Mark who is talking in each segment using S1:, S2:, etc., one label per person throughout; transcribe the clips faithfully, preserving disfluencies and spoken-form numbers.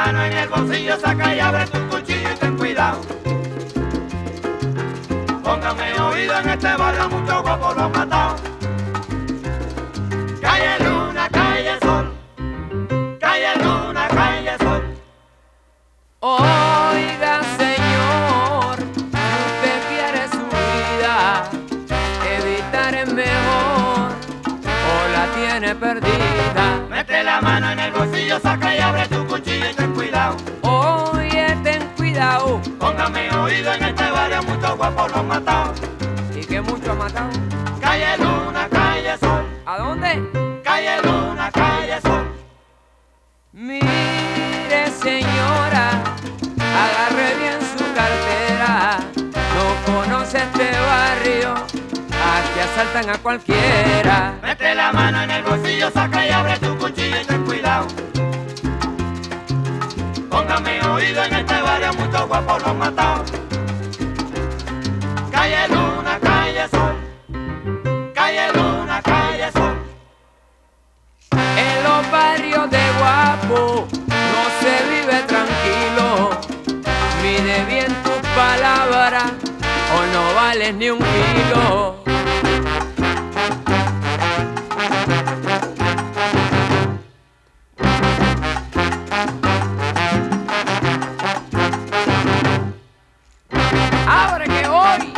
S1: mano en el bolsillo, saca y abre tu cuchillo y ten cuidado. Póngame oído, en este barrio muchos guapos lo han matado. Calle Luna, calle Sol, calle Luna, calle Sol.
S2: Oiga, señor, si usted quiere su vida, evitar es mejor o la tiene perdida.
S1: Mete la mano en el bolsillo, saca y abre tu cuchillo y ten cuidado.
S2: Oye, ten cuidado.
S1: Póngame oído, en este barrio muchos guapos lo han matado.
S2: ¿Y que mucho ha matado?
S1: Calle Luna, calle Sol,
S2: ¿A dónde?
S1: calle Luna, calle Sol.
S2: Mire, señora, agarre bien su cartera. No conoce este barrio, aquí asaltan a cualquiera.
S1: Mete la mano en el bolsillo, saca y abre tu cuchillo y ten cuidado. Póngame oído, en este barrio muchos guapos lo han matado. Calle Luna, calle Sol, calle Luna, calle Sol.
S2: En los barrios de Guapo no se vive tranquilo. Mide bien tus palabras o no vales ni un kilo. ¡Abre que voy!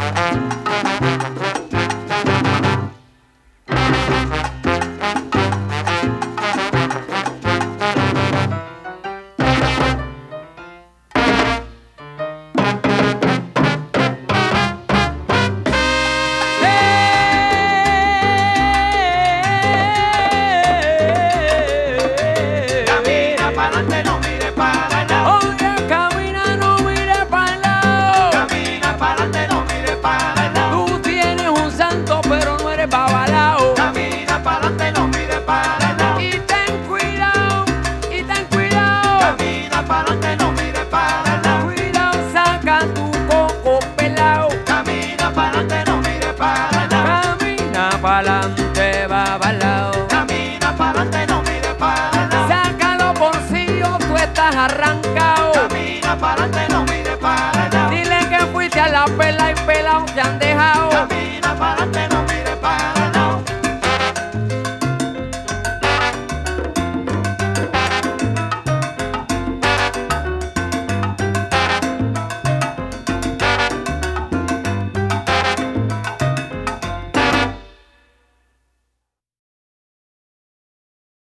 S1: Camina pa'lante, no mire para el lado.
S2: Oye, camina, no mire para el lado.
S1: Camina pa'lante, no mire para el lado.
S2: Tú tienes un santo, pero no eres babalao.
S1: Camina pa'lante, no mire para el lado.
S2: Y ten cuidado, y ten cuidado.
S1: Camina pa'lante, no mire para el lado.
S2: Cuidado, saca tu coco pelao.
S1: Camina pa'lante, no mire para el lado.
S2: Camina pa'lante, babalao.
S1: Camina pa'lante, no mire para el lado.
S2: Saca los bolsillos, tú estás arrancado.
S1: Camina pa'lante, no mire para el lado.
S2: Dile que fuiste a la pela y pelao te han dejado.